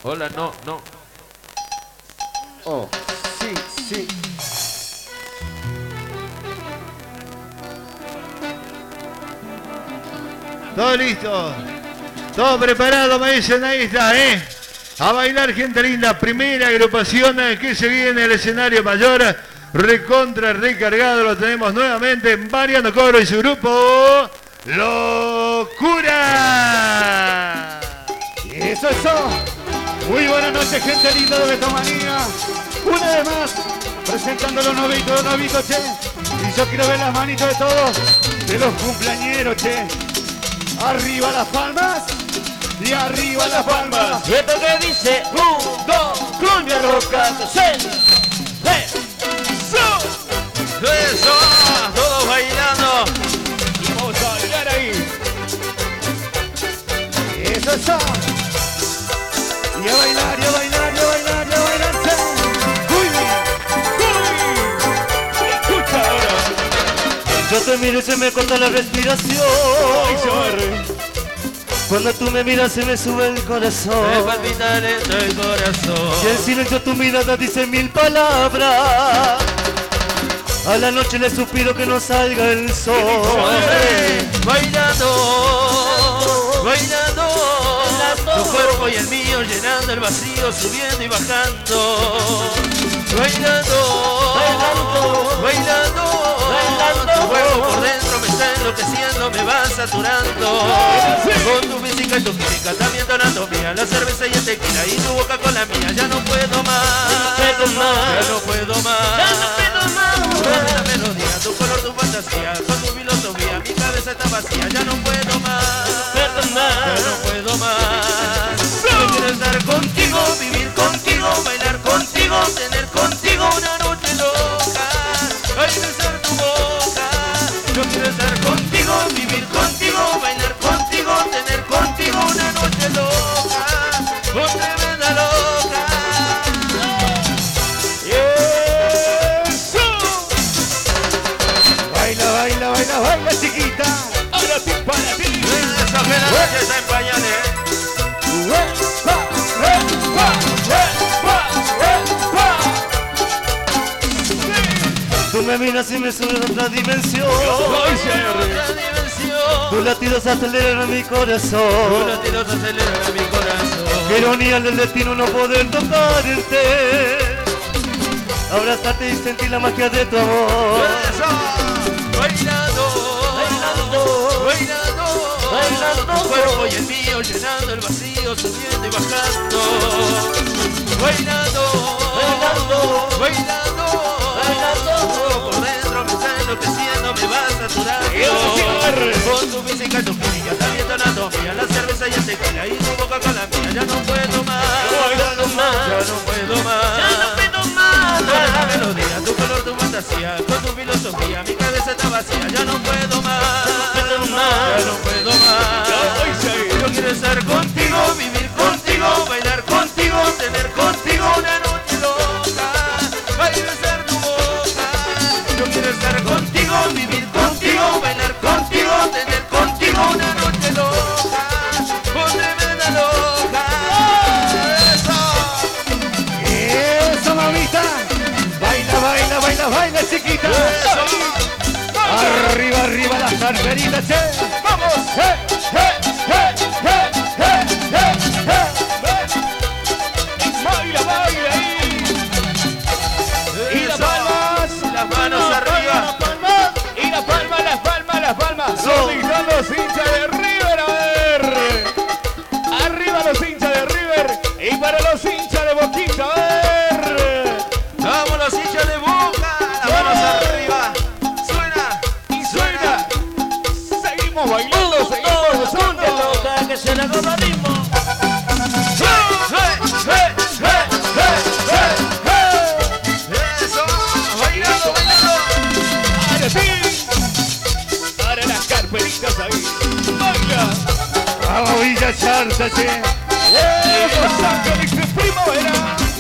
Hola, no, no. Oh, sí, sí. Todo listo. Todo preparado, me dicen, ahí está, ¿eh? A bailar, gente linda. Primera agrupación que se viene al escenario mayor. Recontra recargado, lo tenemos nuevamente. Mariano Cobro y su grupo Locura. Eso. Muy buenas noches, gente linda de Betomanía. Una vez más, presentando los novitos, che. Y yo quiero ver las manitos de todos, de los cumpleañeros, che. Arriba las palmas y arriba las palmas. Y esto que dice, 1, 2, cumbia loca, Eso, todos bailando. Y vamos a bailar ahí. Eso. Y a bailar, che. Uy. Escucha ahora. Yo te miro y se me corta la respiración. Ay, se barre. Cuando tú me miras se me sube el Me corazón. palpita lento el corazón. Y en silencio tu mirada dice 1000 palabras. A la noche le suspiro que no salga el sol. Bailando, bailando. Tu cuerpo y el mío llenando el vacío, subiendo y bajando. Bailando, bailando. Tu cuerpo por dentro me está enloqueciendo, me va saturando. Con tu física y tu química también tu anatomía, la cerveza y el tequila y tu boca con la mía. Ya no puedo más, ya no puedo más. La melodía, tu color, tu fantasía, con tu filosofía, mi cabeza está vacía. Ya no puedo más, ya no puedo más. Yo quiero estar contigo, vivir contigo, bailar contigo, tener contigo una noche loca. Ay, besar tu boca. Yo quiero estar contigo, vivir contigo, bailar contigo, tener contigo una noche loca. Oh, tremenda loca. Baila, chiquita. Ahora sí para ti. Esa pena noche está en pañales. Tú me miras y me sube a otra dimensión. Otra dimensión. Tus latidos aceleran mi Tus corazón. latidos aceleran mi corazón. Qué ironía del destino no poder tocarte. Abrazarte y sentir la magia de tu amor. Eso. Bailando, bailando. Tu cuerpo y el mío llenando el vacío, subiendo y bajando. Bailando. Por dentro me está enloqueciendo, me va saturando. Con tu física y tu química, también tu anatomía, la cerveza y el tequila y tu boca con la mía. Ya no puedo más, ya no puedo más. Con la melodía, tu color, tu fantasía, con tu filosofía, mi cabeza está vacía. Ya no puedo más, ya no puedo más. Yo quiero estar contigo, vivir contigo, bailar contigo, tener contigo una noche loca. Ay, besar tu boca. Yo quiero estar contigo, vivir contigo, bailar contigo, tener contigo una noche loca. Oh, tremenda loca. Eso, mamita. Baila, chiquita. Arriba las carteritas, che. Vamos. Baila ahí. Y las manos arriba. Y las palmas. ¿Dónde están los hinchas de River? A ver. Arriba los hinchas de River. Y para los hinchas de Boquita, a ver. Vamos los hinchas de Boca, las manos arriba. Suena. Seguimos bailando, seguimos gozando. Que se la goma ritmo. Eso, bailando. Ahora sí. Para las carpelitas ahí. Baila. Vamos, Villa Charta, che. Santa dice primavera.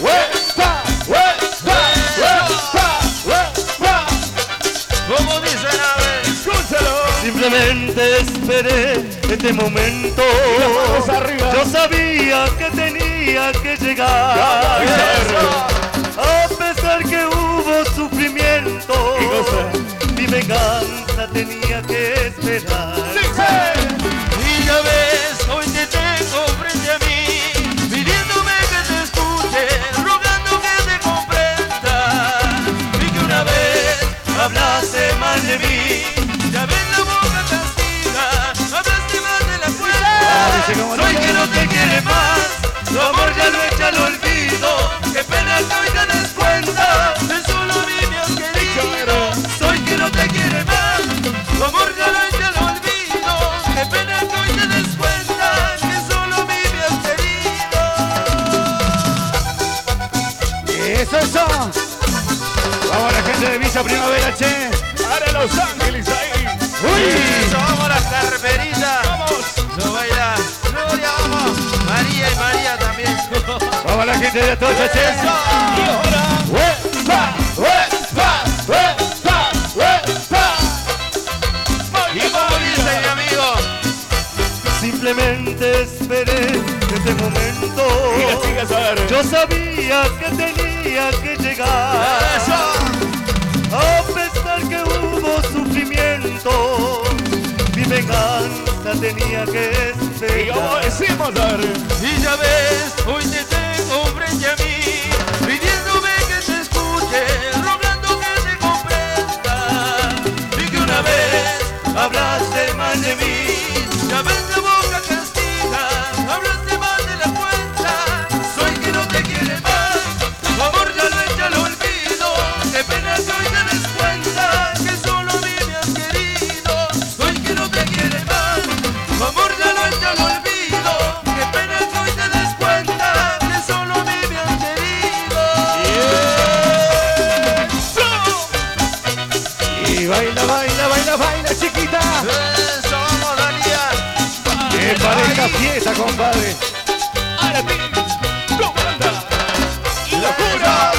Como dicen a ver, Escúchalo. Simplemente esperé este momento. Y las manos arriba. Yo sabía que tenía que llegar. A pesar que hubo sufrimiento, mi venganza tenía que esperar. Y ya ves, hoy te tengo frente a mí, pidiéndome que te escuche, rogando que te comprenda. Y que una vez Hablaste mal de mí, ya ves la boca castiga, hablaste más de la cuenta. soy que no te quiere más, tu amor ya lo echa al olvido. Qué pena que hoy te des cuenta, De solo a mí me has querido. soy que no te quiere más. Tu amor ya lo echa al olvido. Qué pena que hoy te des cuenta que solo a mí me has querido. Eso. Vamos a la gente de Villa Primavera, che. Para Los Ángeles ahí. Uy. Eso, vamos a las carperitas. Vamos. No baila. Gloria, vamos. María y María también. Vamos a la gente de Atocha, che. Y ahora. ¡Uepa! ¡Uepa! ¡Uepa! ¡Uepa! Y como dice mi amigo, Simplemente esperé este momento. Siga, Saber. Yo sabía que tenía que llegar. A pesar que hubo sufrimiento, mi venganza tenía que Y como esperar. decimos, Saber. y ya ves, hoy te tengo frente a mí, pidiéndome que te escuche, rogando que te comprenda. Y que una vez Hablaste mal de mí, ya ves la boca castiga, hablaste más de la cuenta. Soy que no te quiere más, tu amor ya lo echa al olvido. Qué pena que hoy te des cuenta que solo a mí me has querido. Soy que no te quiere más, tu amor ya lo echa al olvido. Qué pena que hoy te des cuenta que solo a mí me has querido. Y baila, baila, baila, baila, chiquita. Eso, vamos, Dalia. ¡Qué pareja fiesta, compadre! Para ti. Tu banda. Locuras.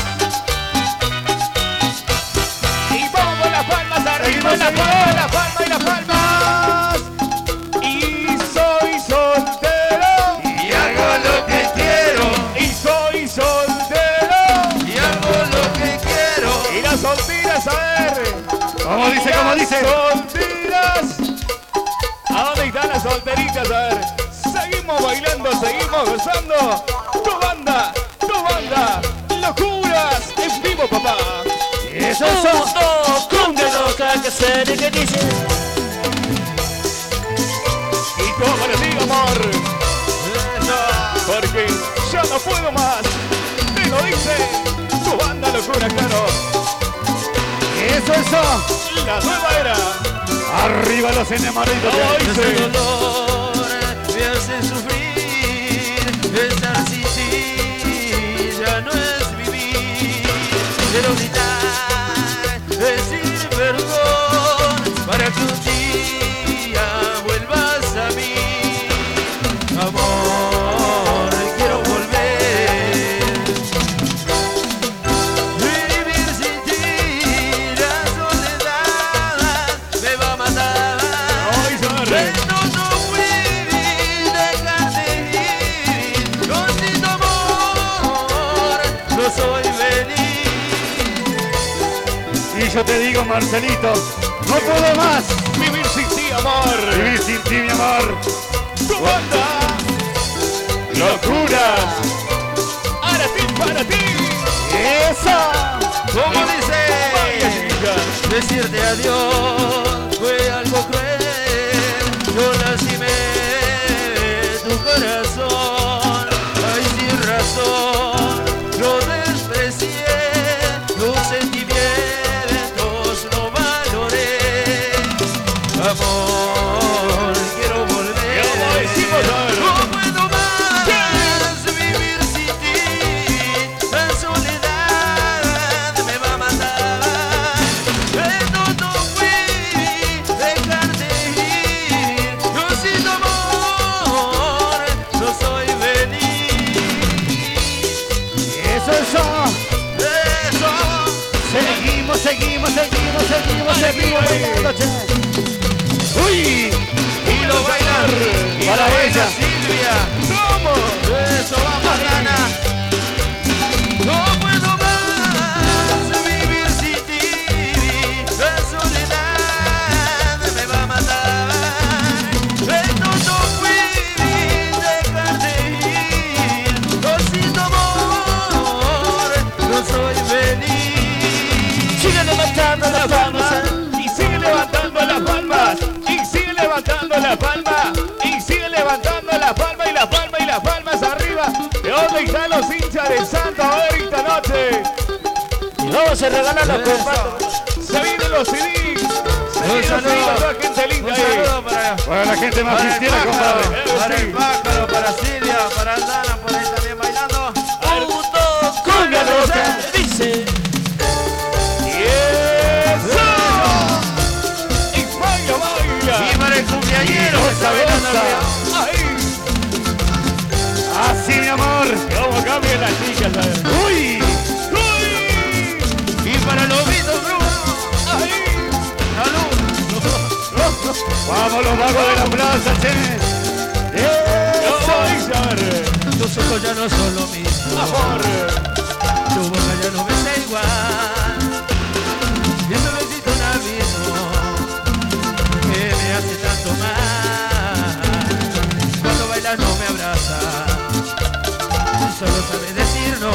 Y vamos con las palmas arriba. Seguimos, Las palmas, las palmas y las palmas. Y soy soltero. Y hago lo que quiero, Y soy soltero. y hago lo que quiero. Y las solteras, a ver. ¿Cómo dice, cómo dice? Solteras. ¿A dónde están las solteritas? A ver. Seguimos bailando, seguimos gozando. Tu banda, locuras en vivo, papá. Eso. Y todo para ti, amor. Eso. Porque ya no puedo más. Te lo dice tu banda, locura, claro. Eso. La nueva era. Arriba los enamorados. Hoy Ese sí. dolor me hace sufrir, estar sin ti ya no es vivir. Quiero gritar, decir perdón, para que un día vuelvas a mí. Amor, quiero volver. Vivir sin ti, la soledad me va a matar. Hoy Saber. Pero no fui dejarte ir, yo sin tu amor no soy feliz. Y yo te digo, Marcelito, no puedo más Vivir sin ti, amor. vivir sin ti, mi amor. Tu banda. Locuras. Ahora sí, para ti. Eso. Como Vaya, dice, chiquita. decirte adiós fue algo cruel. Yo lastimé tu corazón, ay sin razón, lo desprecié, tus sentimientos no valoré. Amor, quiero volver. Como decimos, a ver. No puedo más vivir sin ti, la soledad me va a matar. Pero no fui dejarte ir, yo sin tu amor no soy feliz. Eso. Eso, Seguimos, seguimos, seguimos, seguimos, seguimos bailando, che. Uy. y lo bailar, y Para lo baila ella. Silvia. ¿Cómo? eso vamos, gana. No puedo más vivir sin ti. La soledad me va a matar. Esto no fui dejarte ir. No sin tu amor, no soy feliz. Sigue levantando las palmas y sigue levantando las palmas y sigue levantando las palmas y sigue levantando las palmas y las palmas y las palmas arriba. ¿De dónde están los hinchas de Santo Domingo esta noche? Y vamos a regalar los compadres. Se vienen los CDs. Se vienen los CDs para la gente linda Un ahí. saludo Para la gente más cristiana, compadre. para el pájaro, para Silvia, para Aldana, por ahí también bailando. Con la rosa dice. ¡Y eso! ¡Y baila, baila! Y para el cumpleañero que está bailando arriba. ¡Ahí! Así, mi amor. ¿Cómo cambian las chicas? ¿Sabes? Uy. ¡Uy! Y para Lobito Bruno. ¡Ahí! Salud. Vamos los vagos de la plaza, che. ¡Vamos a ver! Tus ojos ya no son lo mismo. ¡Amor! Tu boca ya no besa igual. Y ese besito un abismo que me hace tanto mal. Cuando bailas no me abrazas, solo sabes decir no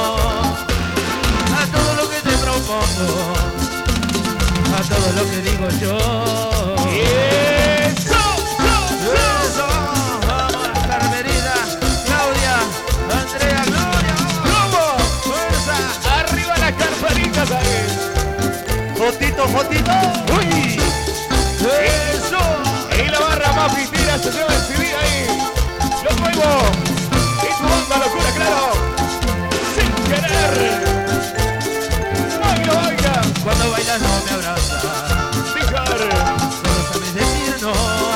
a todo lo que te propongo, a todo lo que digo yo. ¡Eso! Eso, vamos, Carmelita, Claudia, Andrea, Gloria. ¿Cómo? Fuerza. ¡Arriba las carpanitas ahí! Fotito, fotito. Uy. Eso. Y la barra más pitera se lleva el CD ahí. Lo nuevo. Y tu banda locura, claro. Sin querer. Baila, baila. Cuando bailas no me abrazas, Fijar. solo sabes decir no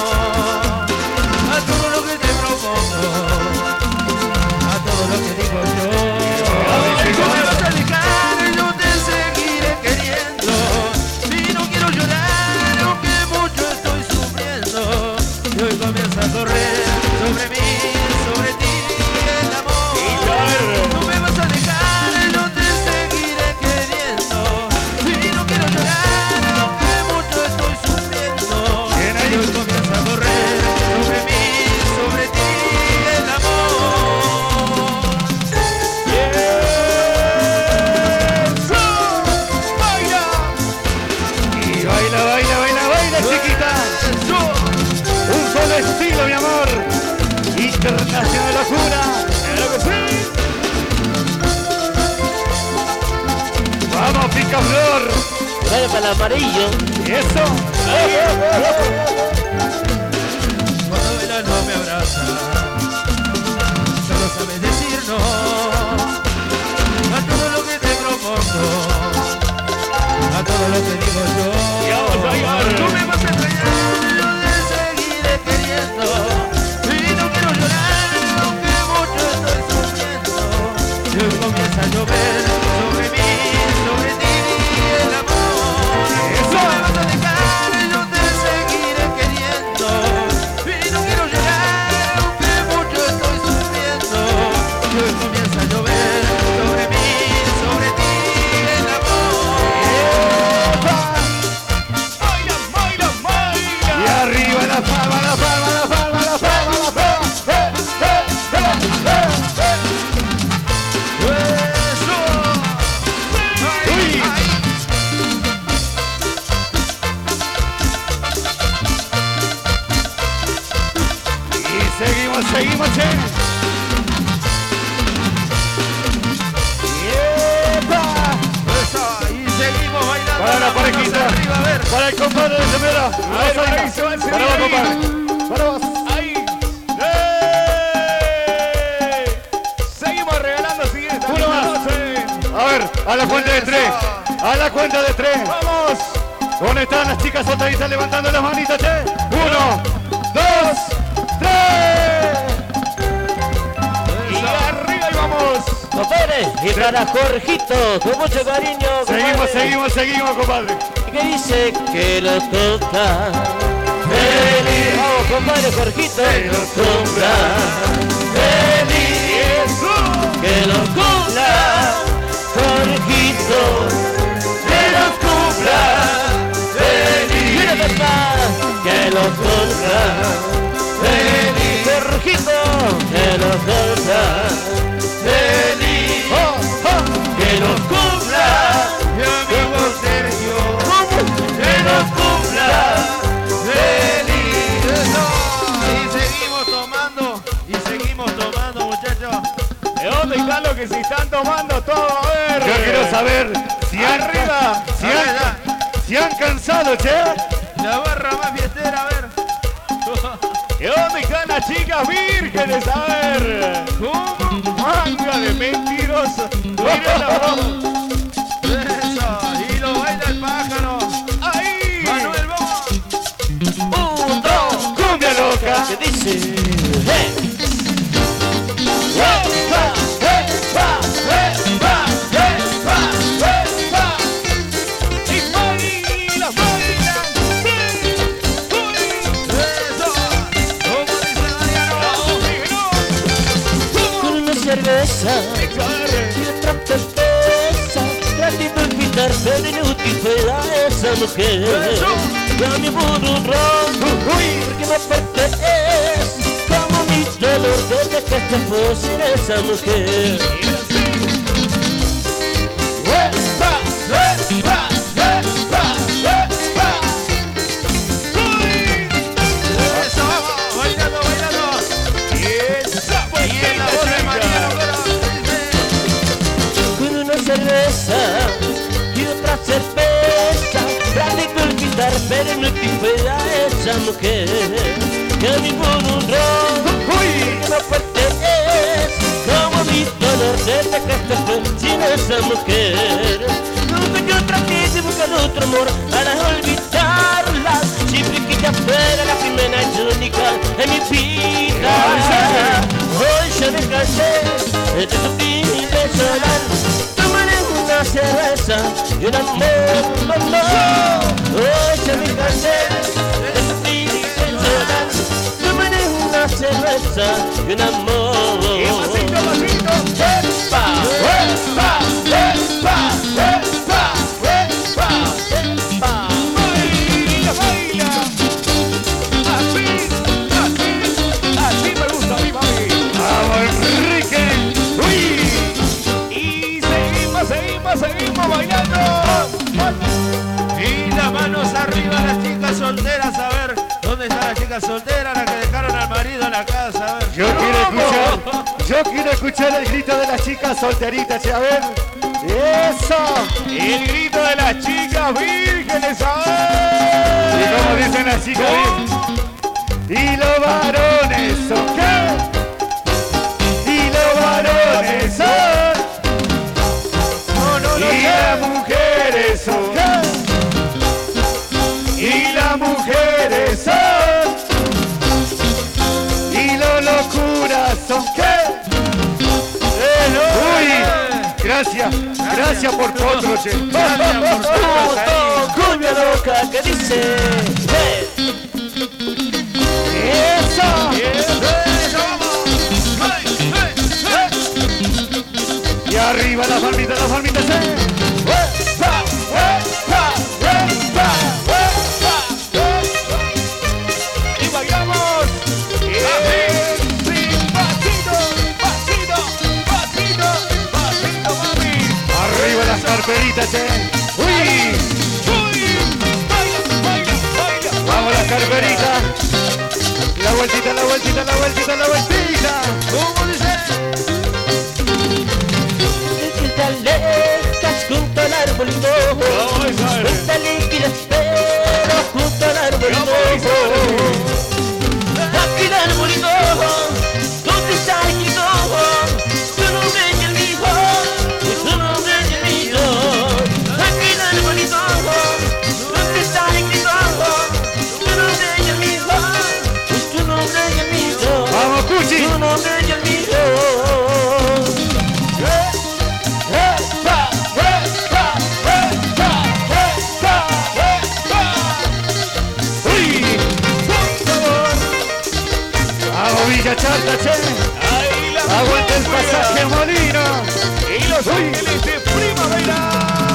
a todo lo que te propongo, a todo lo que digo yo. No me vas a dejar, yo te seguiré queriendo. Y no quiero llorar, aunque mucho estoy sufriendo. Y hoy comienza a correr sobre mí, sobre ti el amor. No me vas a dejar, yo te seguiré queriendo. Y no quiero llorar, aunque mucho estoy sufriendo. Bien ahí. Y hoy comienza a correr sobre mí, sobre ti el amor. ¡Eso! ¡Baila! Y baila, baila, baila, baila, chiquita. Un solo estilo, mi amor. Internacional locura. ¡Claro que sí! Vamos, picaflor. Vaya para el amarillo. Y eso. Cuando bailas no me abrazas, solo sabes decir no a todo lo que te propongo, a todo lo que digo yo. Y vamos a bailar. Tú me vas a extrañar, yo te seguiré queriendo. Y no quiero llorar, aunque mucho estoy sufriendo. Y hoy comienza a llover sobre mí, sobre ti el amor. No me vas a dejar, yo te seguiré queriendo. Y no quiero llorar, aunque mucho estoy sufriendo. Y hoy comienza a llover sobre mí, sobre ti el amor. ¡Baila, baila, baila! Y arriba la palma, la palma, la palma, la palma, la palma. Eso. Uy. Y seguimos, seguimos, che. ¡Yepa! Eso, y seguimos bailando. Para la las manos parejita. arriba, a ver. Para el compadre de Semera. A ver, para ahí se va el CD Para vos, ahí. compadre. Para vos. ¡Ahí! ¡Eh! Seguimos regalando siguiente. Uno más. A ver, a la cuenta de tres. A la cuenta de tres. ¡Vamos! ¿Dónde están las chicas soltaditas levantando las manitas, che? 1, 2, 3. Y arriba y vamos. Compadre, y para Jorgito, con mucho cariño. Seguimos, compadre. seguimos, seguimos, compadre. Que dice que lo toca. Feliz. Vamos, compadre Jorgito. Que lo toca. Feliz. que los cumpla, Jorgito, que los cumpla, feliz. Mira papá, que los cumpla, feliz. Jorgito, que los cumpla, feliz. Que los cumpla, mi amigo Sergio, que los cumpla, feliz. Y seguimos tomando, muchachos. ¿De dónde están los que se están tomando todo? A ver. Yo quiero saber Arriba. si han cansado, che. La barra más fiestera, a ver. ¿De dónde están las chicas vírgenes? A ver. ¿Cómo? Manga de mentiroso. Mira la voz. Eso, y lo baila el pájaro. Ahí. Manuel, vamos. 1, 2, Cumbia loca. ¿qué dice? Con una cerveza y otra cerveza, tratando de olvidar, pero inútil fue a esa mujer. Ya me burro un ron, porque me pertenece, como mi dolor desde que te fuese esa mujer. Eso, vamos, bailando, bailando. Y en la voz de Mariano, Con una cerveza y otra cerveza, traté de olvidar, pero no te fue a esa mujer. Que a mi burro un ron, que me pertenece, como mi dolor desde que te fue sin esa mujer. Nunca yo traté de buscar otro amor para olvidarla, siempre que ella fuera la primera y única en mi vida. Hoy ya me cansé de tu vida solar, tomaré una cerveza y un amor, no. Hoy ya me cansé de tu vida solar, tomaré una cerveza y un amor. Así me gusta a mí, mami. Vamos, Enrique. Y seguimos bailando. y las manos arriba, las chicas solteras, a ver. ¿Dónde están las chicas solteras? Las que dejaron al marido en la casa, a ver. Yo quiero escuchar el grito de las chicas solteritas, che, a ver. Eso. El grito de las chicas vírgenes, a Y ver. como dicen las chicas, y los varones son qué. Y los varones son. Y las mujeres son qué. Y las mujeres son. Y los locuras son qué. Uy, gracias por potro, che. Cumbia loca que dice Eso. Y arriba las palmitas, Y bailamos. Pasito, mami. Arriba las carperitas, che. Uy. Baila. Vamos las carperitas. La vueltita. ¿Cómo dice? Estás junto al arbolito, cuéntale que la espero junto al arbolito. Aquí el arbolito, donde está el grito, tu nombre y el mío, tu nombre y el mío. Aquí el arbolito, donde está el grito, tu nombre y el mío, tu nombre y el mío. Vamos, Cuchi. Tu nombre y el mío. Los Ángeles de Primavera.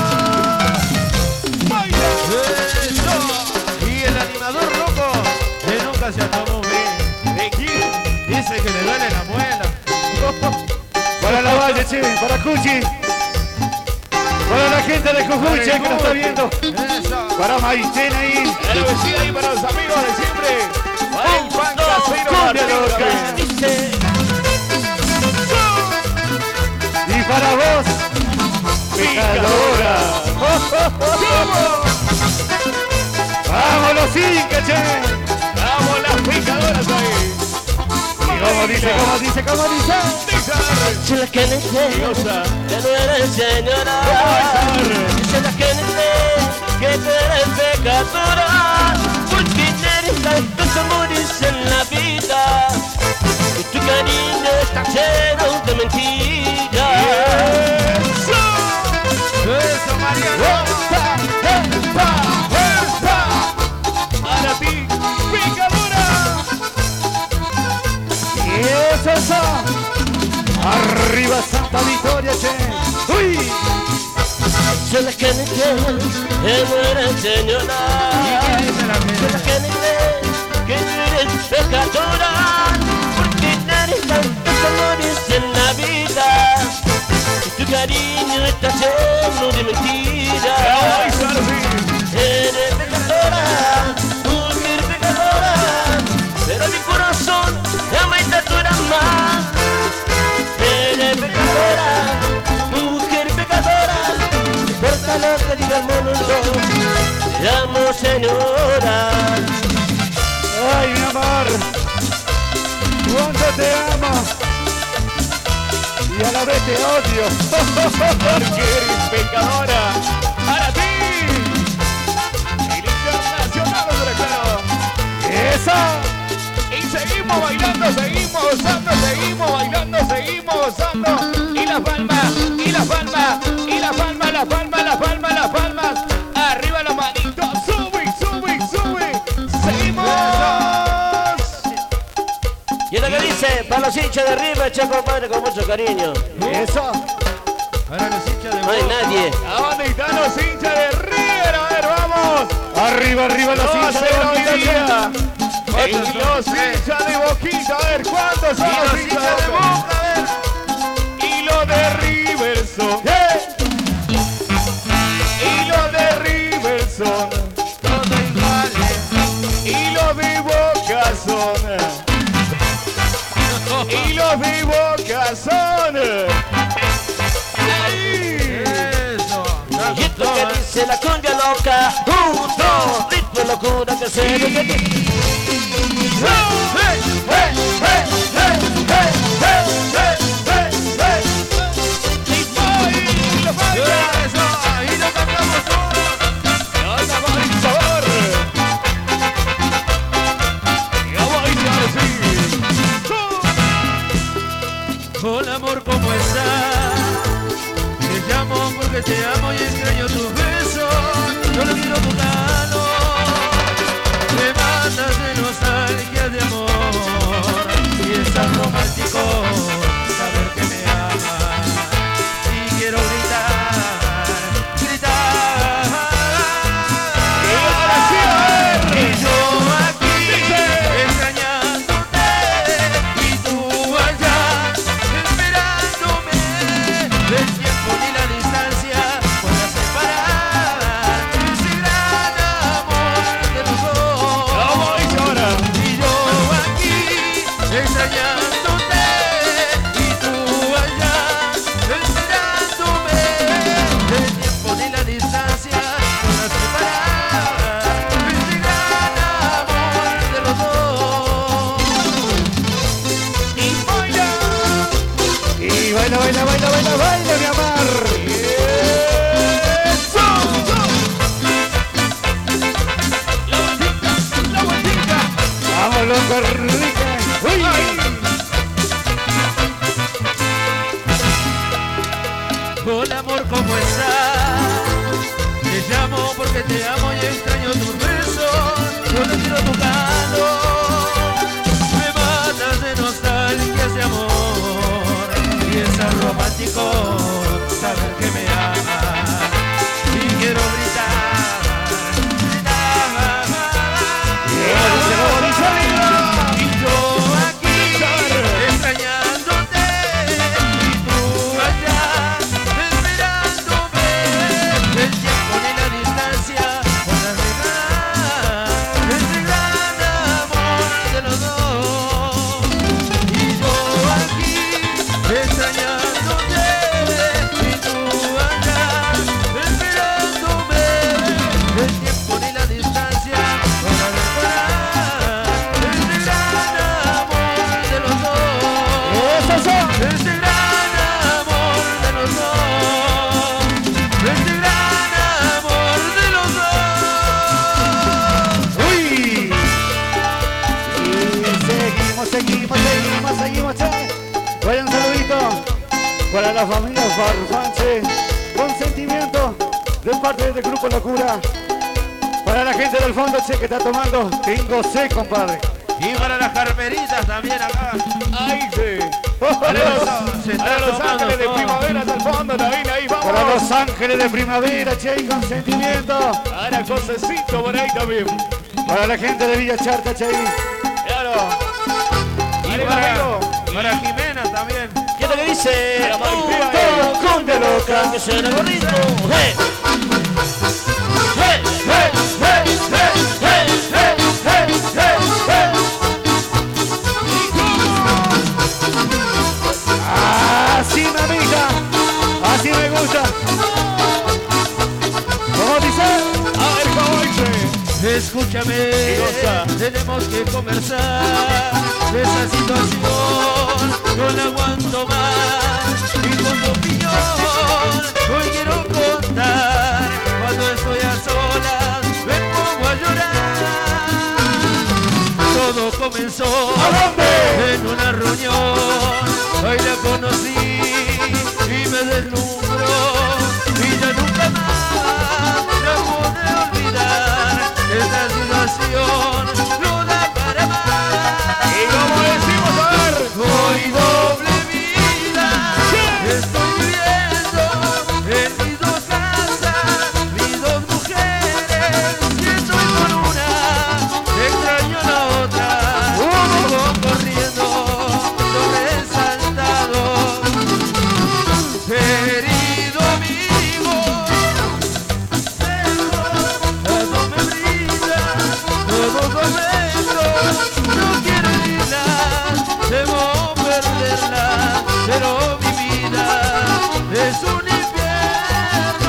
Baila. Eso. Y el animador loco que nunca se acabó bien. ¿De quién? Dice que le duele la muela. Para la Valle, che, para Cuchi. Para la gente de Jujuy, che, que nos está viendo. Eso. Para Maitena ahí. El vecino ahí para los amigos de siempre. Para el pan casero Martín. Dice, Y para vos, picadora. Vamos los incas, che. Vamos las picadoras ahí. Y como dice, como dice, como dice. dice la que Diosa. que no eres señora. Dice la que tú eres pecadora. Porque tienes tantos amores en la vida. Y tu cariño está lleno de mentiras. Eso, Mariano. Para ti, picadora. Y eso. Arriba Santa Victoria, che. Uy. Dice la que no eres señora. Dice la que tú eres pecadora. Porque tienes tantos amores en la vida. Y tu cariño está lleno de mentiras. Ay, claro, sí. Eres pecadora, mujer pecadora. Pero mi corazón te ama y te adora más. Eres pecadora, mujer pecadora. No importa lo que diga el mundo, te amo, señora. Ay, mi amor. Cuánto te amo. Y a la vez te odio. Porque eres pecadora. Para ti. El internacional huracano. Esa. Y seguimos bailando, seguimos gozando, seguimos bailando, seguimos gozando. Y las palmas, y las palmas, y las palmas, las palmas, las palmas, las palmas. Arriba las manitos, sube, sube, sube. Seguimos. Y es lo que dice, para los hinchas de River, che compadre, con mucho cariño. Esa. Para los hinchas de No hay Boca. nadie. ¿A dónde están los hinchas de River? A ver, vamos. Arriba, arriba los hinchas de Boquita, che. Y los hinchas de Boquita, a ver, ¿cuántos son los hinchas de Boca? A ver. Y los de River son. Y los de River son. Todos iguales. Y los de Boca son. Y los de Boca son. Ahí. Eso. Y esto que dice la cumbia loca, ritmo de locura que se repite. Eso. Ahí lo cantamos todos. Hola amor, ¿cómo estás? Te llamo porque te amo y extraño tus besos. Yo no quiero tu calor. Me matas de nostalgia de amor. Y es tan romántico saber que me amas. Y quiero gritar, gritar. Y yo aquí extrañándote y tú allá esperándome. El tiempo ni la distancia pueda separar ese gran amor de los dos. Y yo aquí extrañándote y tú allá esperándome. El tiempo ni la distancia pueda separar ese gran amor de los dos. Y baila, baila, baila, baila, baila, mi amor. Vamos, loco, rica. Uy. Hola amor, ¿cómo estás? Te llamo porque te amo y extraño tus besos. Yo no quiero tu calor. Me matas de nostalgias de amor. Y es tan romántico farfán, che. Con sentimiento de parte del Grupo Locura. Para la gente del fondo, che, que está tomando. Tengo C, compadre. Y para las carperitas también acá. Ahí sí. Para Los Ángeles de Primavera del fondo también, ahí vamos. Para Los Ángeles de Primavera, che, y con sentimiento. Ahora Josecito por ahí también. Para la gente de Villa Charta, che. Claro. Y Dale, para amigo. Jimena también. ¿Qué es lo que dice? La Maripea, Todo con de loca. Que suena el gorrito. ¡Hey! ¡Hey! ¡Hey! ¡Hey! ¡Hey! ¡Hey! ¡Hey! ¡Hey! ¡Hey! Así, mamita. Así me gusta. ¿Cómo dice? A ver cómo dice. Escúchame, goza. tenemos que conversar de esa situación, no la aguanto más. Y con tu opinión, hoy quiero contar, cuando estoy a solas, me pongo a llorar. Todo comenzó en una reunión, hoy la conocí y me deslumbró, y ya nunca más la pude olvidar. Esta situación no da para más. Y como decimos, a ver. Hoy doble vida estoy viviendo en mis dos casas, mis dos mujeres. Y estoy con una, extraño a la otra. Vengo corriendo, sobresaltado. Querido amigo, todo me brinda, todo momento, no quiero irla, debo perderla, pero mi vida es un infierno.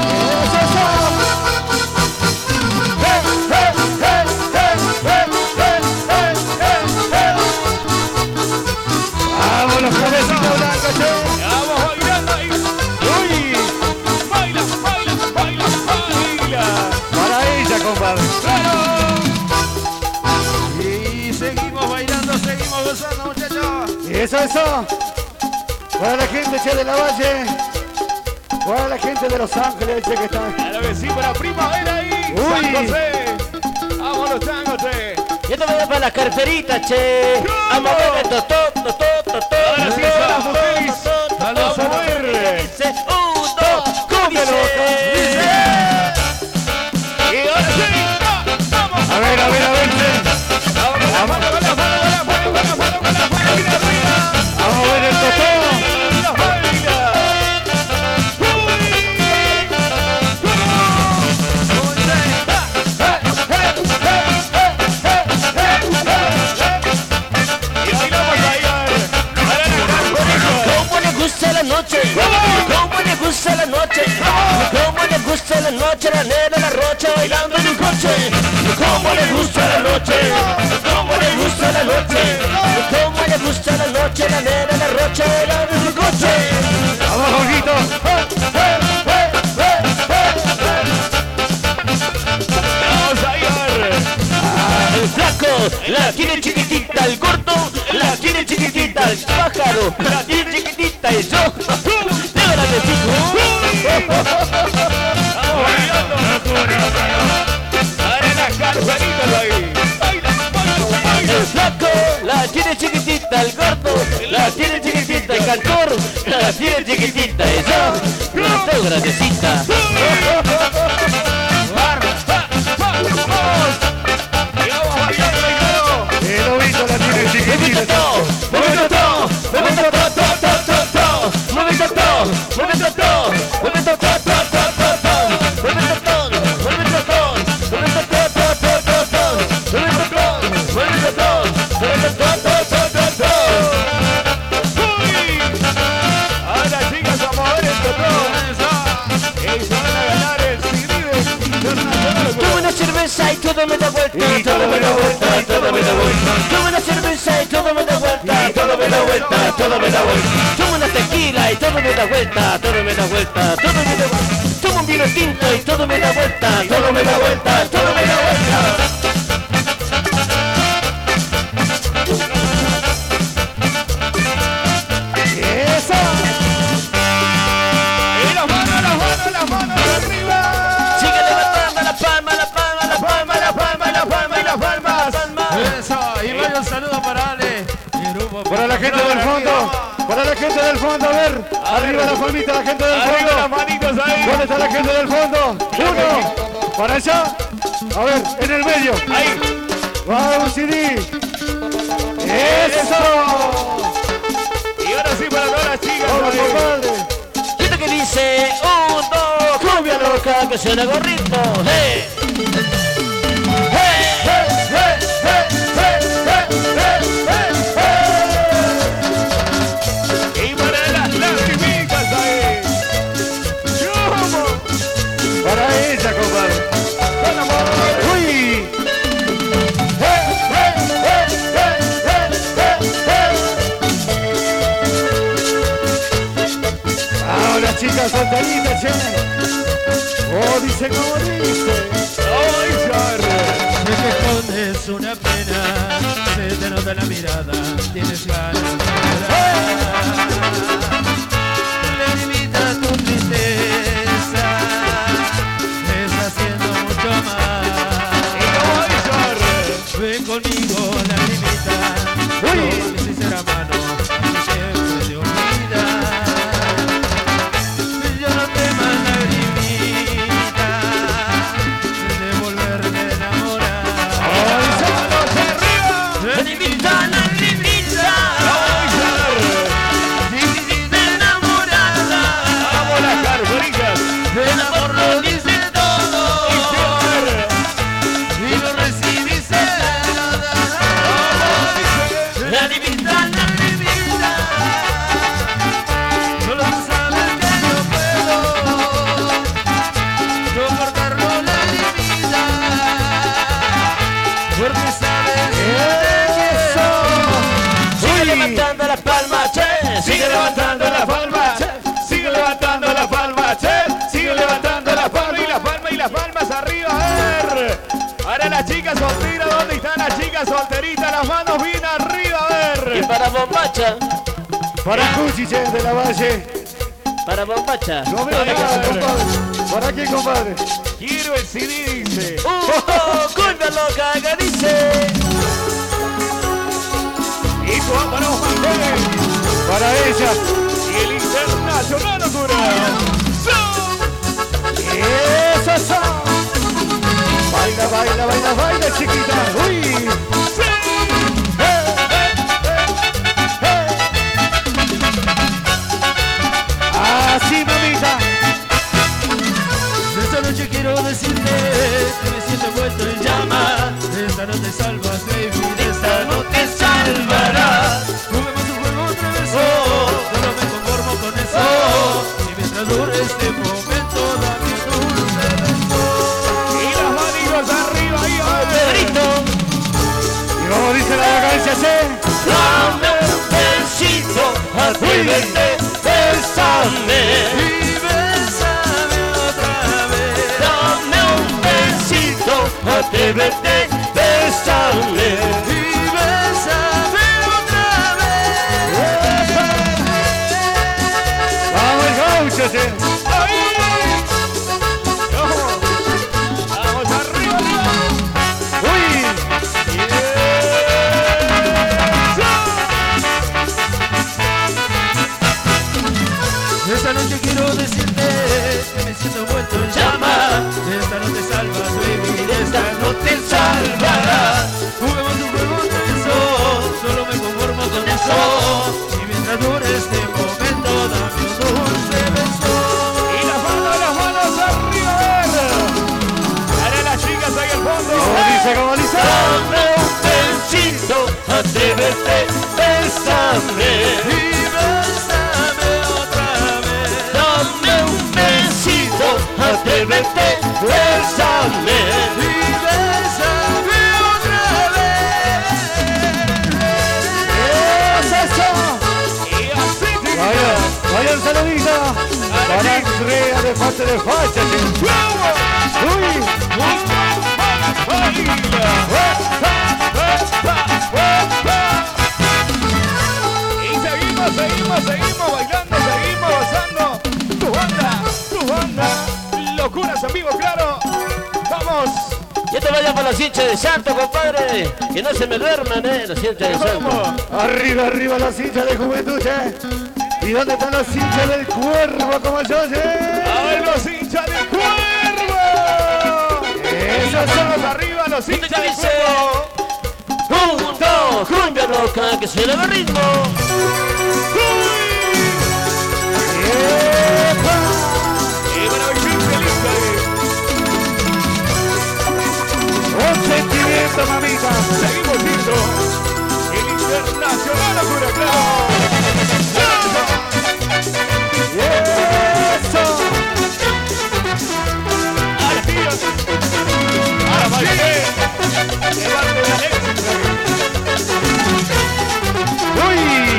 Vamos, los cabecitos blancos, che. Vamos bailando ahí. Uy. Baila, baila, baila, baila. Para ella, compadre. Y seguimos bailando, seguimos gozando, muchachos. Eso. Para la gente, che, de la Valle. Para la gente de Los Ángeles, che, que están. Claro que sí, para Primavera ahí. Uy. San José. Vamos los tangos, che. Y esto me da para las carperitas, che. Vamos a ver esto, todo. Ahora sí, son las mujeres. Vamos a ver. Dice, dos, ¿cómo dice? Y ahora sí. Vamos. A ver, che. Vamos. Vamos a ver el totó. ¿Cómo le gusta la noche? ¿Cómo le gusta la noche? ¿Cómo le gusta la noche? La nena, la rocha bailando en un coche. ¿Cómo le gusta la noche? ¿Cómo le gusta la noche? ¿Cómo le gusta la noche? La nena, la rocha bailando en un coche. Vamos, Jorgito. Vamos a ir. El flaco la tiene chiquitita, el corto la tiene chiquitita, el pájaro la tiene chiquitita y yo de grandecito. Vamos bailando. Ahora las carperitas ahí. El flaco la tiene chiquitita, el gordo la tiene chiquitita, el cantor la tiene chiquitita y yo la tengo grandecita. El ovito la tiene chiquitita. Ahora chicas, vamos a ver esto todo. Y se van a ganar el CD de Tomo una cerveza y todo me da vuelta, todo me da vuelta, todo me da vuelta. Tomo una cerveza y todo me da vuelta, todo me da vuelta, todo me da vuelta. Tomo una tequila y todo me da vuelta, todo me da vuelta, todo me da vuelta. Tomo un vino tinto y todo me da vuelta, todo me da vuelta, todo me da vuelta. Eso. quiero un saludo para Ale. Para la gente del fondo. Para la gente del fondo, a ver. Arriba la palmita, la gente del Arriba las fondo. manitos ahí. ¿Dónde está la gente del fondo? Uno. Para allá. A ver, en el medio. Ahí. Vamos, CD. ¡Eso! Y ahora sí para todas las chicas. Vamos, ahí. compadre. Gente que dice, un, dos, cumbia loca, que suena gorrito. ¡Hey! Y para las lagrimitas ahí. Para ella, compadre. ¡Uy! Ahora, chicas solteritas, che. Oh, dice como dice. Sé que escondes una pena, se te nota la mirada, tienes ganas de llorar. Le limitas tu tristeza, estás haciendo mucho más. Ven conmigo, lagrimita, toma mi sincera mano, siempre te olvidas. Yo no temas, lagrimita, de volverte a enamorar. Lagrimita, lagrimita, lagrimita enamorada. Vamos las carbonitas. El amor lo dice todo y no recibiste nada. Lagrimita, lagrimita, solo tú sabes que yo puedo soportarlo, lagrimita, porque sabes Sigue levantando las palmas, che. Sigue levantando la palma. Sigue levantando la palma, che. Sigue levantando la palma y la palma y las palmas arriba. A ver. Ahora las chicas solteras, ¿dónde están las chicas solteritas? Las manos bien arriba, a Y ver. para bombacha, Para Cuchi, che, de la Valle. para bombacha. No veo nada, compadre. ¿Para quién, compadre? Quiero el CD, dice. Un, dos, cumbia loca, que dice. Y tu ámbaro Mantel. Para ella. Y el internacional locura. ¡Eso son! Baila, baila, baila, baila, chiquita. ¡Uy! Así, mamita. esta noche quiero decirte que me siento envuelto en llama. Esta no te salvas, baby, esta no te salvará. Juguemos un juego otra vez, solo me conformo con eso. Y mientras dure este momento, dame un dulce beso. Y las manitos arriba ahí, a ver. Pedrito, Y como dice la vacancia, che. dame un besito, atrévete, bésame. Y bésame otra vez. Dame un besito, atrévete, bésame. Y bésame otra vez. Vamos, el gaucho, che. Ahí. Vamos arriba, arriba. ¡Uy! Esta noche quiero decirte que me siento envuelto en llama. Esta no te salvas, baby, esta no te salvará. Juguemos un juego tenso, solo me conformo con eso. Y mientras dure este momento, dame un dulce beso. Y las manos arriba, a ver. Ahora las chicas ahí al fondo. Como dice, como dice. Dame un besito, atrévete, bésame. Y bésame otra vez. Dame un besito, atrévete, bésame. Y bésame otra vez. ¡Eso! Y así, chicas. Vaya, vaya un saludito. Para Andrea de parte de Facha, che. ¡Uy! Y seguimos bailando, seguimos gozando. Tu banda, locuras en vivo, claro. Vamos. Y esto vaya para los hinchas de Santo, compadre. Que no se me duerman, los hinchas de Santo. Arriba, arriba los hinchas de Juventud, ¿Y dónde están los hinchas del Cuervo como yo, ¡Ay, los hinchas del Cuervo! Esos son los arriba, los hinchas del Cuervo. Juntos, cumbia loca, que suena el ritmo. Un sentimiento, mamita. Seguimos viendo el Internacional Locura, claro. Eso. Ahora tíos. Ahora Maite. Levante la leche. Uy.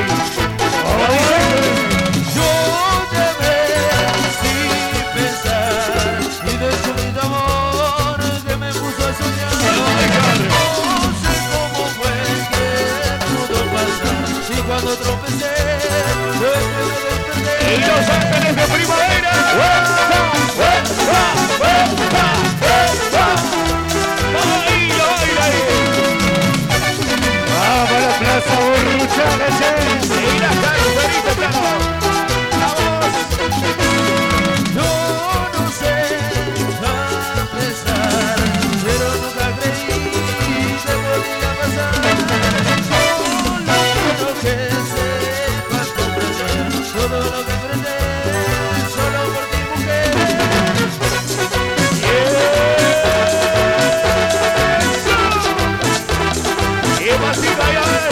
Yo te veo sin pensar y de súbito amor que me puso a soñar. No sé cómo fue que pudo pasar y cuando tropecé fue que me desperté. Y Los Ángeles de Primavera. ¡Ay, ay, ay! Vamos a la plaza Burruchaga, Y la carrocerita, claro. ¡Vamos! Yo no sé a pesar, pero nunca creí que podía pasar. Solo que sepas comprender todo lo que aprendes, solo por ti, mujer. ¡Qué masiva, y a ver!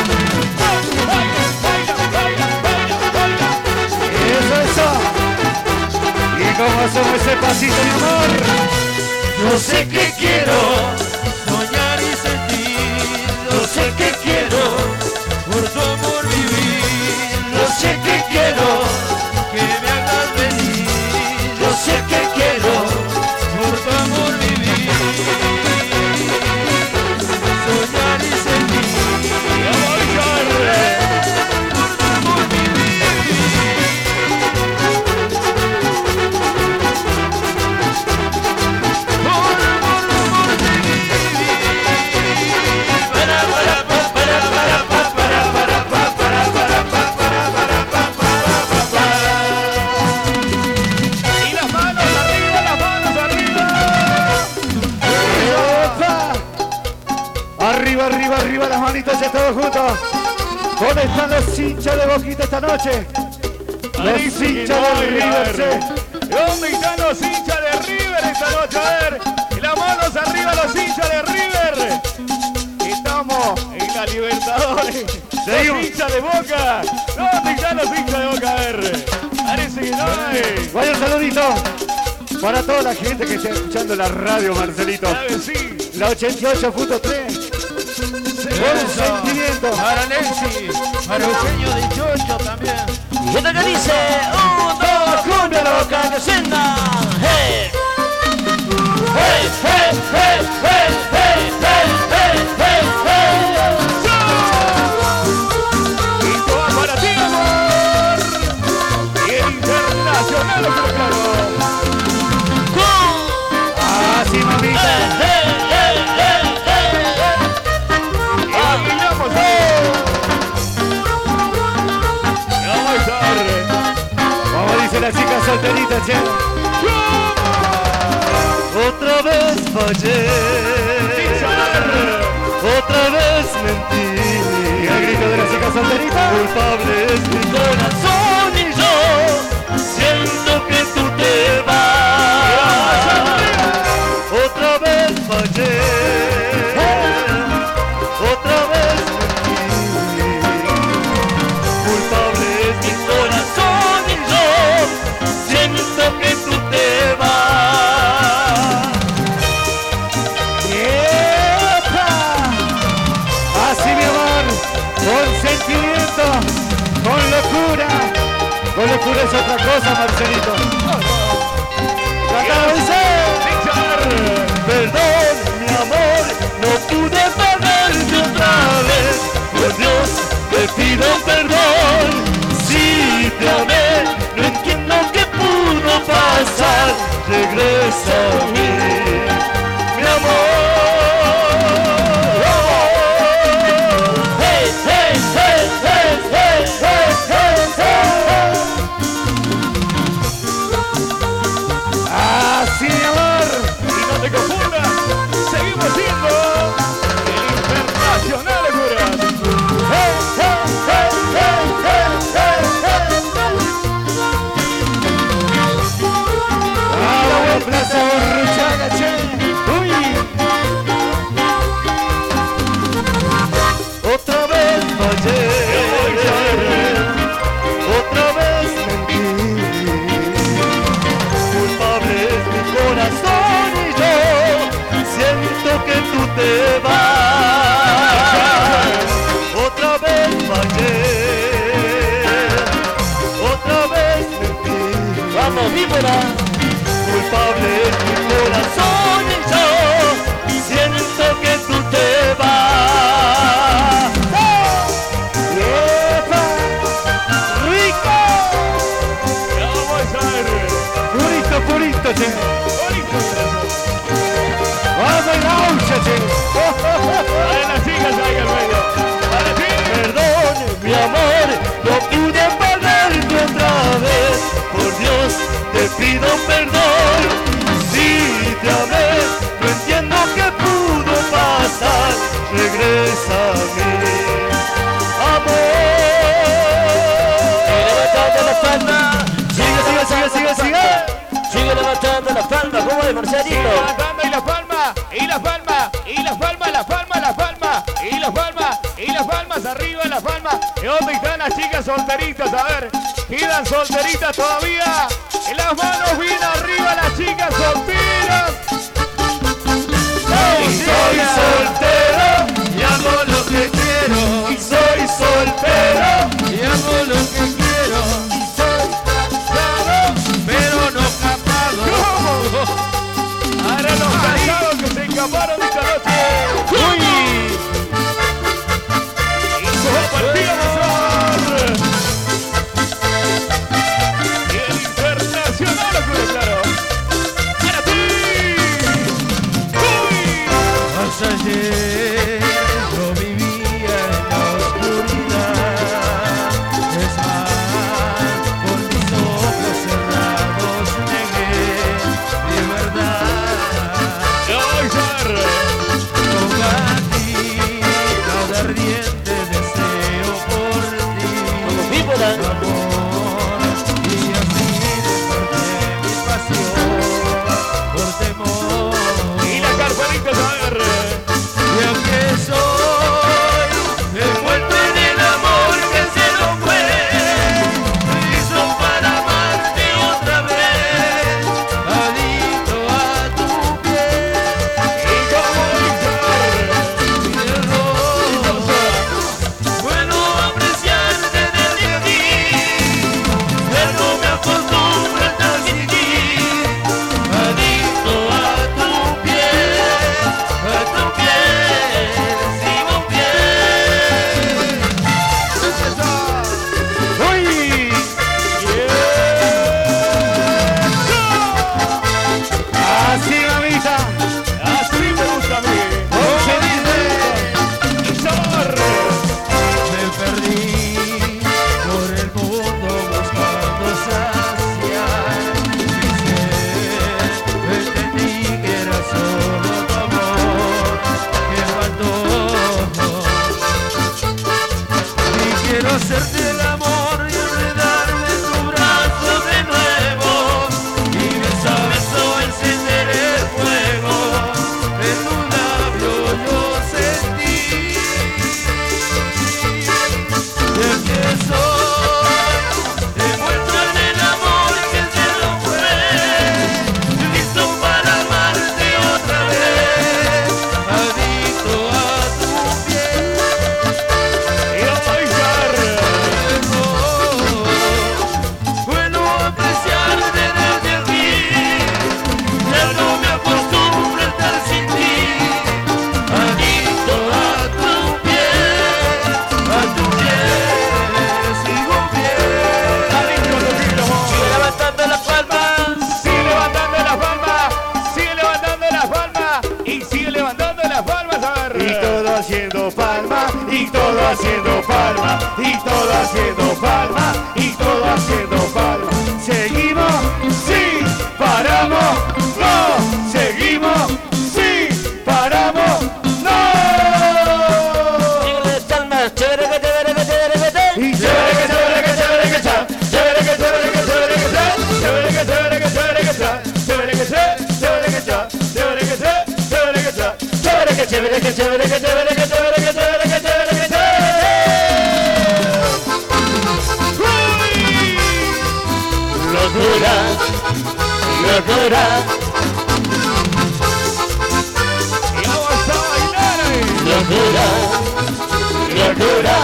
Eso. ¿Y cómo hacemos ese pasito, mi amor? Yo sé que quiero soñar y sentir, yo sé que quiero por tu amor vivir, yo sé que quiero que me hagas venir, yo sé que quiero por tu amor vivir, soñar y sentir, por tu amor vivir. Y las manos arriba, las manos arriba. ¡Epa! Arriba, arriba, arriba las manitas ya todos juntos. ¿Dónde están los hinchas de Boquita esta noche? Los Dice que hinchas no, de a River, ver. ¿Dónde están los hinchas de River esta noche? A ver, y las manos arriba los hinchas de River. Estamos en la Libertadores. Seguimos. Los hinchas de Boca. ¿Dónde están los hinchas de Boca? A ver, parece que no hay. Vaya un saludito para toda la gente que está escuchando la radio, Marcelito. Claro que sí. La 88.3. Buen sentimiento. Para Alexi, para Eugenio de Chocho también. Y esto que dice, 1, 2, cumbia loca, que suena. ¡Hey! ¡Hey, hey, hey, hey, hey, hey, hey, hey, hey! Esto va para ti, amor. Y el Internacional, claro. Así, mamita. Y bailamos. Vamos a estar. Como dice la chica solterita, che. Otra vez fallé. Otra vez mentí. Y el grito de la chica solterita. Culpable es mi Corazón y yo siento que tú te vas. Otra vez fallé. Otra vez mentí. Culpable es mi Corazón y yo siento que tú te vas. ¡Epa! Así, mi amor, con sentimiento, con locura, víbora, culpable es mi corazón y yo siento que tú te vas. ¡Epa! ¡Rico! Ya vamos a ver. Purito, purito, che. ¡Vamos, gaucha, che! Ahí las chicas ahí al medio. Ahora sí. Perdón, mi amor, no pude pagarte otra vez. Por Dios, te pido perdón. Si te amé, no entiendo qué pudo pasar. Regresa a mí, amor. Sigue levantando la palma. Sigue. Sigue levantando la palma, como de Marcelito. Sigue levantando y la palma, y la palma, y la palma, la palma, la palma, y la palma, y las palmas, arriba la palma. ¿Y dónde están las chicas solteritas? A ver, quedan solteritas todavía. En las manos bien arriba las chicas solteras. Y soy soltero y hago lo que quiero. Y soy soltero y hago lo que quiero. Y soy casado, pero no capado. Ahora los casados que se escaparon de esta noche. ¡Uy! Y su partido y el internacional ocurre claro. Ahora sí. ¡Uy! Hasta ayer yo vivía en la oscuridad. Es más, con mis ojos cerrados negué mi verdad. Combatí cada ardiente deseo por ti, Víbora. amor, y así desperté mi pasión por temor. Y la carpanita a ver. Y aunque soy envuelto en el amor que se lo fue, listo para amarte otra vez, adicto a tu piel. Y como Mi error, puedo apreciarte desde aquí, pero no me acostumbro a estar sin ti, adicto a tu piel, sigo fiel. ¡Uy! Así, mamita. así me gusta a mí. Se dice. Y sabor. Me perdí por el mundo buscando saciar mi sed. Entendí que era solo tu amor que faltó. Y quiero hacerte el amor y enredarme en tu brazo de nuevo. Y beso a beso encender el fuego. En tu labio yo sentí. Y aquí soy, envuelto en el amor que se lo fue, listo para amarte otra vez, adicto a tu piel. Y a bailar. Puedo apreciarte desde aquí, ya no me acostumbro a estar sin ti, adicto a tu piel, sigo fiel. Adicto a tu piel, amor. Sigue levantando la palma. Sigue levantando las palmas. Sigue levantando las palmas. Y sigue levantando las palmas. A ver. Y todo haciendo palma, y todo haciendo palma, y todo haciendo palma, y todo haciendo palma. Seguimos, sí, paramos, no. Seguimos, sí, paramos, no. Sigue las palmas. Chévere que chévere que chévere que chévere. Y chévere que chévere que chévere que cha, chévere que chévere que chévere que cha, chévere que chévere que chévere que cha, chévere que chévere que cha, chévere que chévere que cha, chévere que chévere que chévere que chévere que chévere que chévere que chévere que chévere. Locura, locura, Y vamos a bailar ahí. locura, locura.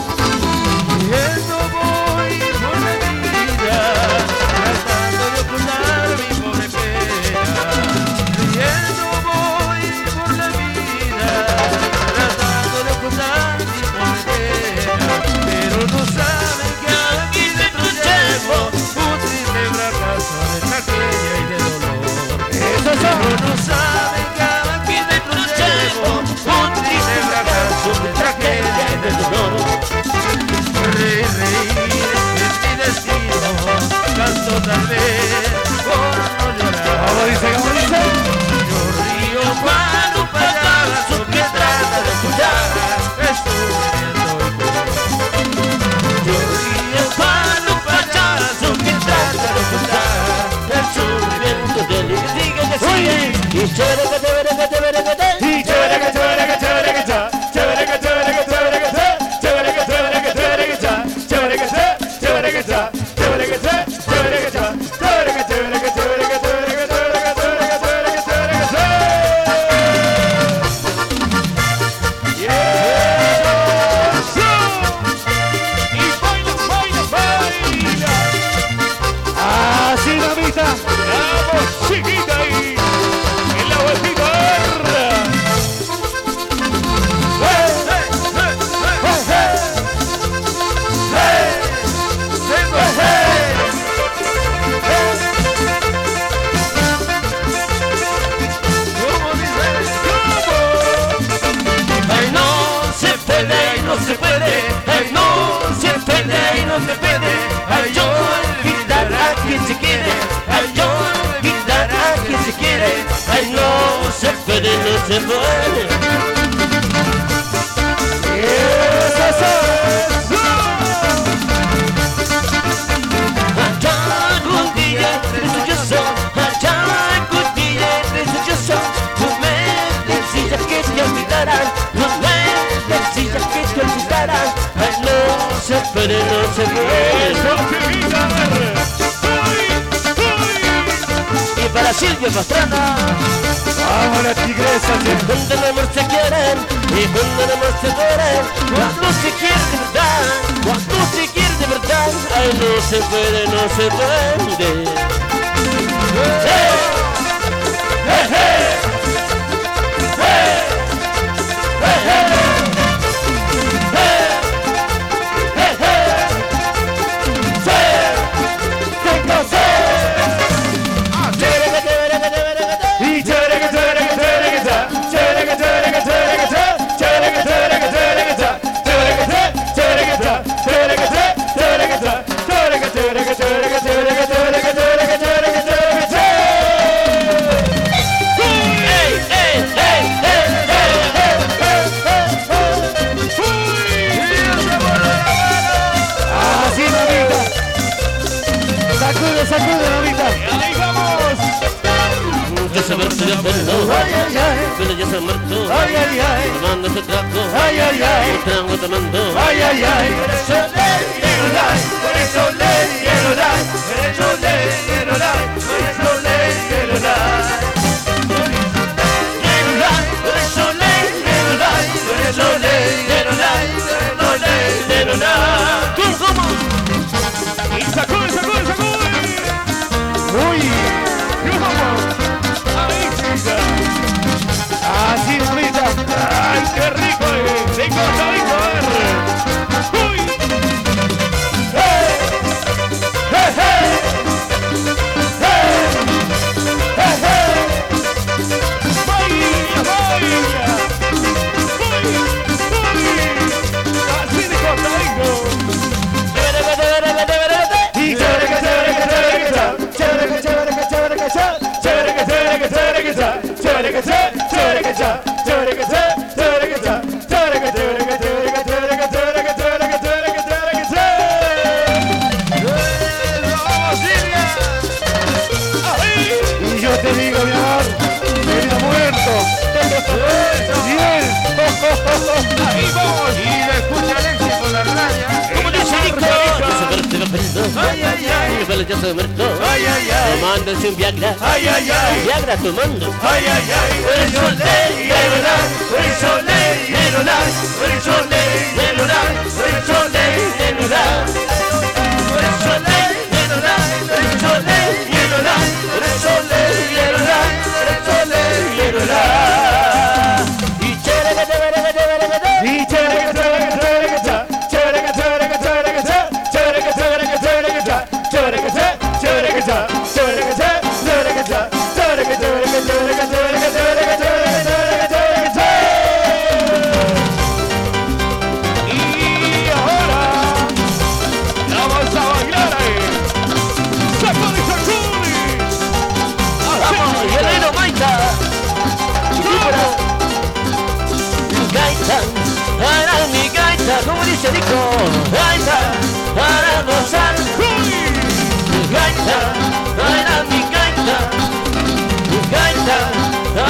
Yendo voy por la vida, tratando de ocultar Así, mamita. Vamos, chiquita ahí. En la vueltita. Ay, no se puede, ay, no se puede. Ay, no se puede, ay, no se puede. Ay, yo olvidar a quien se quiere. Ay, yo olvidar a quien se quiere. Ay, no se puede, no se puede. Allá algún día precioso, allá algún día precioso. No me decías que te olvidarán, no me decías que te olvidarán. Ay, no se puede, no se puede. Y para Silvia Pastrana, Vamos, la tigresa. cuando el amor se quieren y cuando el amor se duele, cuando se quiere de verdad, cuando se quiere de verdad. Ay, no se puede, no se puede. Así, mamita. Sacude, sacude, mamita. Ahí vamos. Ya se muerto, ya perdió. Ay, ay, ay. Pero ya se muerto. Ay, ay, ay. Tomando ese trago. Ay, ay, ay. Un trago tomando. Ay, ay, ay. Por eso le quiero dar, por eso le quiero dar, por eso le quiero dar, por eso le quiero dar. Quiero dar, por eso le quiero dar, por eso le quiero dar, por eso le quiero dar. ¿Cómo? Y sacude, sacude, sacude. Uy, Vamos. Ahí, chica. así, mamita. Ay, qué rico. De cortadito, a ver. Uy. Baila, baila. Uy, uy. Así de cortadito. Y chévere que chévere que chévere que cha, chévere que chévere que chévere que cha, chévere que chévere que chévere que cha, chévere que chévere que cha, chévere que chévere que cha, chévere que chévere que chévere que chévere que chévere que chévere que chévere que chévere que cha. ¡Vamos, Silvia! Y yo te digo, mi amor, venido muerto. Bien. Ahí vamos. Y lo escucha Alexis por la radio. ¿Cómo dice Nico? Ya se muerto, ya perdió. Ay, ay, ay. Pero ya se muerto. Ay, ay, ay. Tomándose un Viagra. Ay, ay, ay. Viagra tomando. Ay, ay, ay. Por eso le quiero dar, por eso le quiero dar, por eso le quiero dar, por eso le quiero dar. Por eso le quiero dar, por eso le quiero dar, por eso le quiero dar, por eso le quiero dar. Y chévere, que chévere, que chévere, que chévere. Y chévere que chévere que chévere que cha, chévere que chévere que chévere que cha, chévere que chévere que chévere que cha, chévere que chévere que cha, chévere que chévere que cha, chévere que chévere que chévere que chévere que chévere que chévere que chévere que chévere que cha. Y ahora vamos a bailar ahí. Sacude, sacude. Vamos, y el hilo Maita. Gaita, para mi gaita, como dice Nico. Gaita, para gozar. Gaita, para mi gaita. Gaita,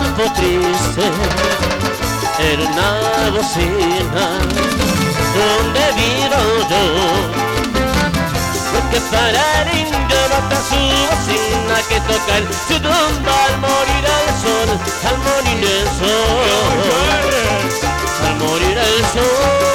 campo triste era una bocina donde vivo yo, porque para el indio basta su bocina que toca en su tumba al morir el sol, al morir el sol, al morir el sol.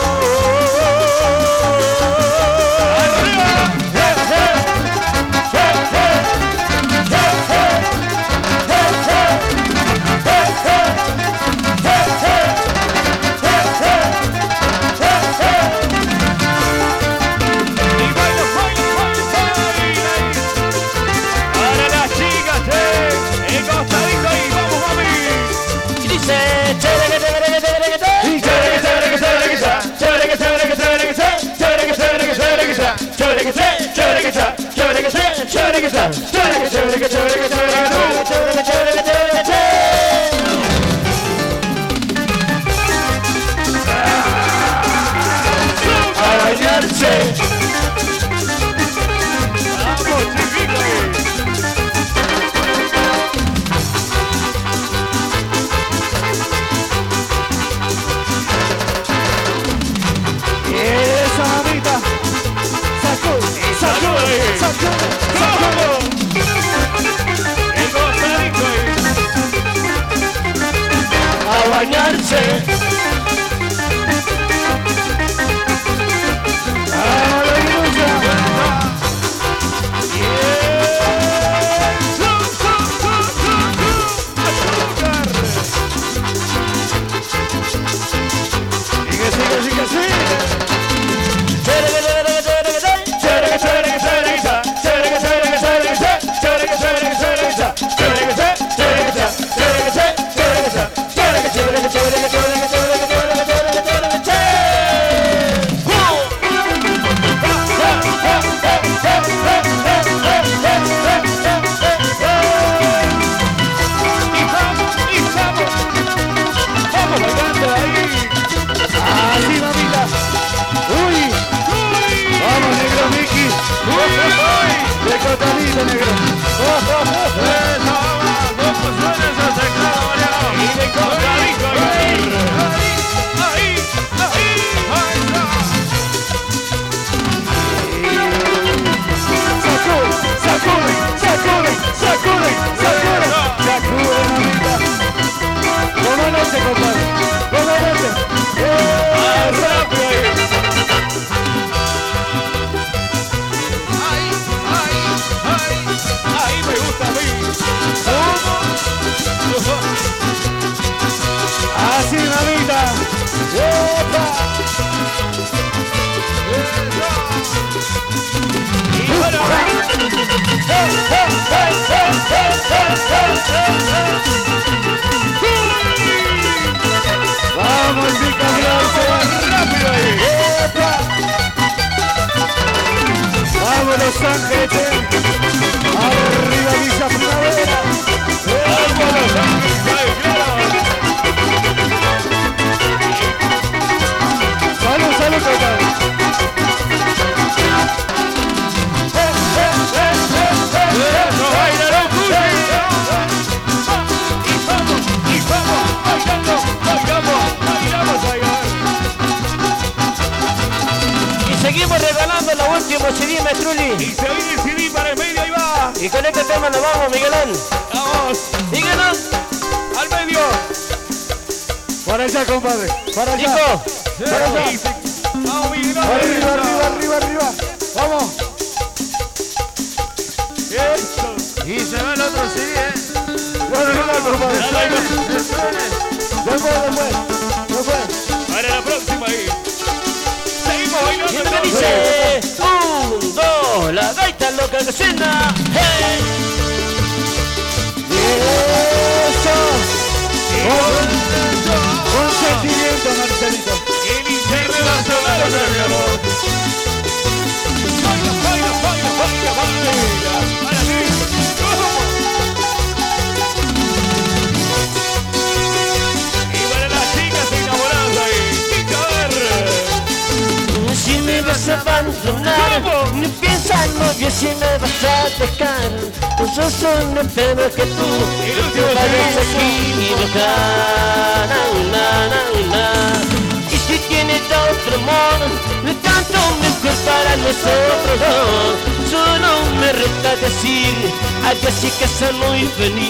Vamos, rápido ahí. Vamos Los Ángeles, arriba Villa Primavera. Vamos Los Ángeles, salud, salud, compadre. Seguimos regalando la última CD, Metruli. Y se viene el CD para el medio, ahí va. Y con este tema nos vamos, Miguelón. Vamos. Miguelón. Al medio. Para allá, compadre. Para allá. Nico. Para allá. Vamos, Miguelón. Arriba, arriba, arriba, arriba. Vamos. Eso. Y se va el otro CD, No, compadre. Después. Para la próxima ahí. Seguimos bailando. Y esto que dice 1, 2, la gaita loca que suena. Hey. Eso. Con sentimiento, Marcelito. El internacional, mi amor. Baila, baila, baila, baila, baila. Para ti. Y para las chicas enamoradas ahí. Si me vas a abandonar, no piensa muy bien si me vas a dejar. yo soy una pena que tú te vayas a equivocar. Y si tienes otro amor, tanto mejor para nosotros dos. Solo me resta decir adiós y que soy muy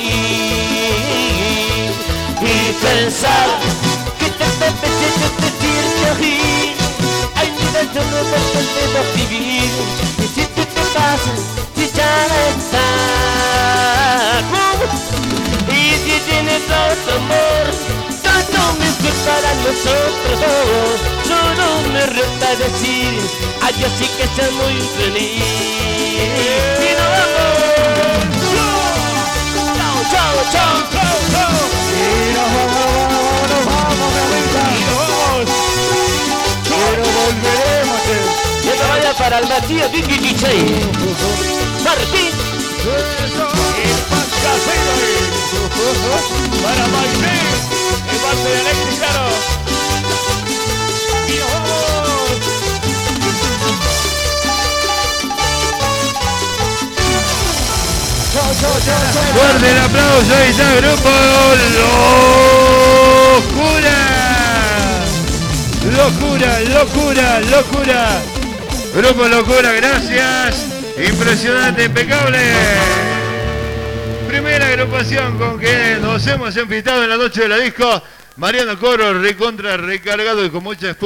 feliz. Y pensar que tantas veces yo te decirte ay, mira, yo no debo vivir. Y si tú te pasas, si ya no estás, y si tienes otro amor, tanto mejor para nosotros dos. Solo me resta decir adiós y que seas muy feliz. Y nos vamos. Chao, chao, chao, chao, chao. Y nos vamos, mi amiga. Pero volveremos. Y esta vaya para el Matías Vicky DJ. Martín. El pan casero. Para Martín. El base de Alexis, claro. Y nos vamos. Fuerte el aplauso, ahí está el grupo Locura. Locura. Grupo Locura, gracias. Impresionante, impecable. Primera agrupación con que nos hemos enfrentado en la noche de la disco. Mariano Coro, recontra recargado y con mucha